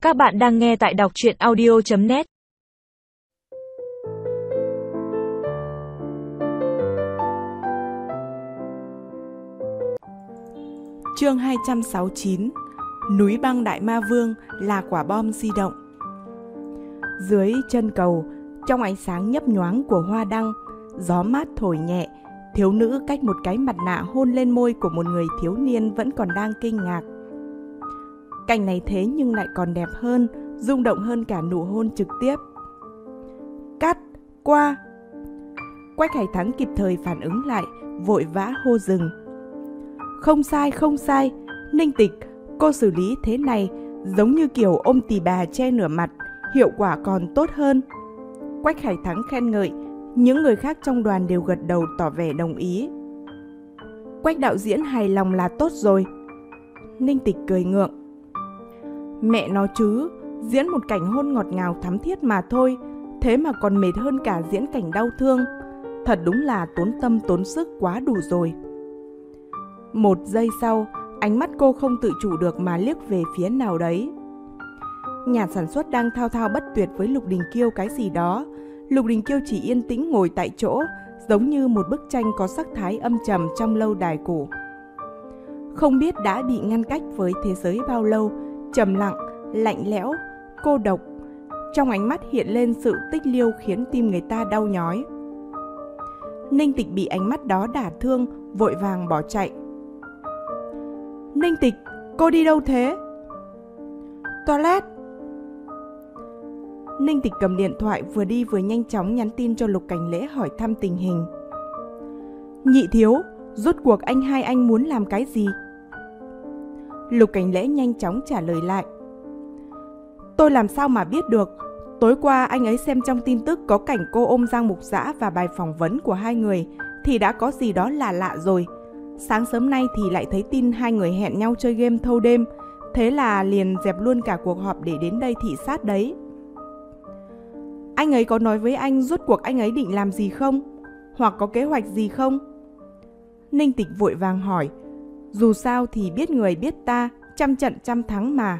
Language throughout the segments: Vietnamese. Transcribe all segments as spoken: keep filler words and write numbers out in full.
Các bạn đang nghe tại đọc truyện audio chấm net. Chương hai trăm sáu mươi chín. Núi băng Đại Ma Vương là quả bom di động. Dưới chân cầu, trong ánh sáng nhấp nhoáng của hoa đăng, gió mát thổi nhẹ, thiếu nữ cách một cái mặt nạ hôn lên môi của một người thiếu niên vẫn còn đang kinh ngạc. Cảnh này thế nhưng lại còn đẹp hơn, rung động hơn cả nụ hôn trực tiếp. Cắt, qua. Quách Hải Thắng kịp thời phản ứng lại, vội vã hô dừng. Không sai, không sai, Ninh Tịch, cô xử lý thế này giống như kiểu ôm tỳ bà che nửa mặt, hiệu quả còn tốt hơn. Quách Hải Thắng khen ngợi, những người khác trong đoàn đều gật đầu tỏ vẻ đồng ý. Quách đạo diễn hài lòng là tốt rồi. Ninh Tịch cười ngượng. Mẹ nó chứ, diễn một cảnh hôn ngọt ngào thắm thiết mà thôi, thế mà còn mệt hơn cả diễn cảnh đau thương. Thật đúng là tốn tâm tốn sức quá đủ rồi. Một giây sau, ánh mắt cô không tự chủ được mà liếc về phía nào đấy. Nhà sản xuất đang thao thao bất tuyệt với Lục Đình Kiêu cái gì đó. Lục Đình Kiêu chỉ yên tĩnh ngồi tại chỗ, giống như một bức tranh có sắc thái âm trầm trong lâu đài cổ. Không biết đã bị ngăn cách với thế giới bao lâu, trầm lặng, lạnh lẽo, cô độc. Trong ánh mắt hiện lên sự tích liêu khiến tim người ta đau nhói. Ninh Tịch bị ánh mắt đó đả thương, vội vàng bỏ chạy. Ninh Tịch, cô đi đâu thế? Toilet. Ninh Tịch cầm điện thoại vừa đi vừa nhanh chóng nhắn tin cho Lục Cảnh Lễ hỏi thăm tình hình. Nhị thiếu, rốt cuộc anh hai anh muốn làm cái gì? Lục Cảnh Lễ nhanh chóng trả lời lại. Tôi làm sao mà biết được. Tối qua anh ấy xem trong tin tức có cảnh cô ôm Giang Mục Dã và bài phỏng vấn của hai người thì đã có gì đó là lạ rồi. Sáng sớm nay thì lại thấy tin hai người hẹn nhau chơi game thâu đêm, thế là liền dẹp luôn cả cuộc họp để đến đây thị sát đấy. Anh ấy có nói với anh rốt cuộc anh ấy định làm gì không? Hoặc có kế hoạch gì không? Ninh Tịch vội vàng hỏi. Dù sao thì biết người biết ta, trăm trận trăm thắng mà.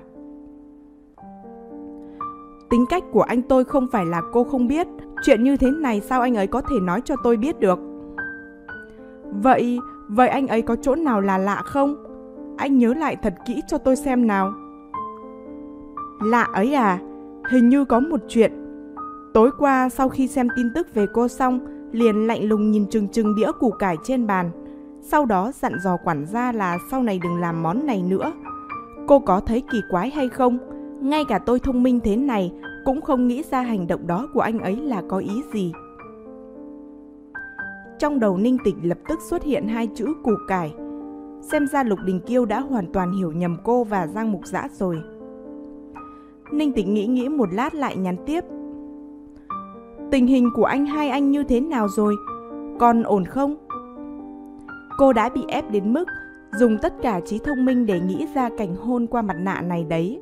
Tính cách của anh tôi không phải là cô không biết. Chuyện như thế này sao anh ấy có thể nói cho tôi biết được? Vậy, vậy anh ấy có chỗ nào là lạ không? Anh nhớ lại thật kỹ cho tôi xem nào. Lạ ấy à? Hình như có một chuyện. Tối qua sau khi xem tin tức về cô xong, liền lạnh lùng nhìn chừng chừng đĩa củ cải trên bàn. Sau đó dặn dò quản gia là sau này đừng làm món này nữa. Cô có thấy kỳ quái hay không? Ngay cả tôi thông minh thế này cũng không nghĩ ra hành động đó của anh ấy là có ý gì. Trong đầu Ninh Tịch lập tức xuất hiện hai chữ củ cải. Xem ra Lục Đình Kiêu đã hoàn toàn hiểu nhầm cô và Giang Mục Dã rồi. Ninh Tịch nghĩ nghĩ một lát lại nhắn tiếp. Tình hình của anh hai anh như thế nào rồi? Còn ổn không? Cô đã bị ép đến mức dùng tất cả trí thông minh để nghĩ ra cảnh hôn qua mặt nạ này đấy.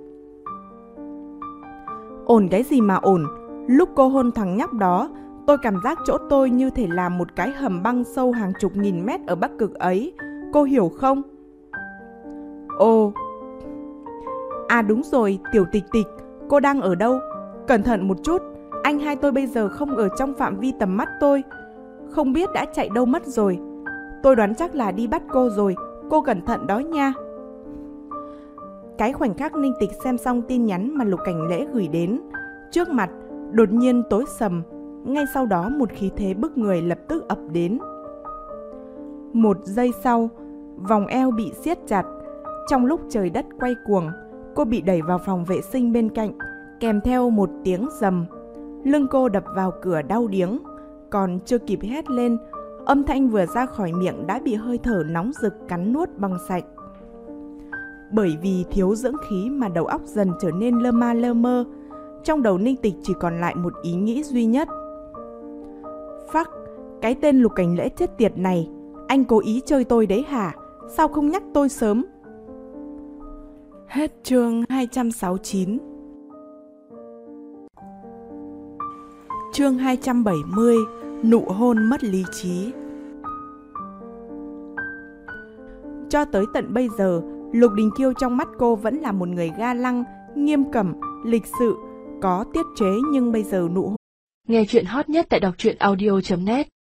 Ổn cái gì mà ổn? Lúc cô hôn thằng nhóc đó, tôi cảm giác chỗ tôi như thể là một cái hầm băng sâu hàng chục nghìn mét ở Bắc Cực ấy. Cô hiểu không? Ồ. À đúng rồi, Tiểu Tịch Tịch, cô đang ở đâu? Cẩn thận một chút, anh hai tôi bây giờ không ở trong phạm vi tầm mắt tôi. Không biết đã chạy đâu mất rồi. Tôi đoán chắc là đi bắt cô rồi, cô cẩn thận đó nha. Cái khoảnh khắc Ninh Tịch xem xong tin nhắn mà Lục Cảnh Lễ gửi đến, trước mặt đột nhiên tối sầm. Ngay sau đó một khí thế bức người lập tức ập đến. Một giây sau, vòng eo bị siết chặt. Trong lúc trời đất quay cuồng, cô bị đẩy vào phòng vệ sinh bên cạnh, kèm theo một tiếng rầm. Lưng cô đập vào cửa đau điếng. Còn chưa kịp hét lên, âm thanh vừa ra khỏi miệng đã bị hơi thở nóng rực cắn nuốt bằng sạch. Bởi vì thiếu dưỡng khí mà đầu óc dần trở nên lơ ma lơ mơ. Trong đầu Ninh Tịch chỉ còn lại một ý nghĩ duy nhất. Phắc, cái tên Lục Cảnh Lễ chết tiệt này, anh cố ý chơi tôi đấy hả? Sao không nhắc tôi sớm? Hết chương hai trăm sáu mươi chín. Chương hai trăm bảy mươi. Nụ hôn mất lý trí. Cho tới tận bây giờ, Lục Đình Kiêu trong mắt cô vẫn là một người ga lăng, nghiêm cẩm, lịch sự, có tiết chế nhưng bây giờ nụ hôn. Nghe chuyện hot nhất tại đọc truyện audio chấm net.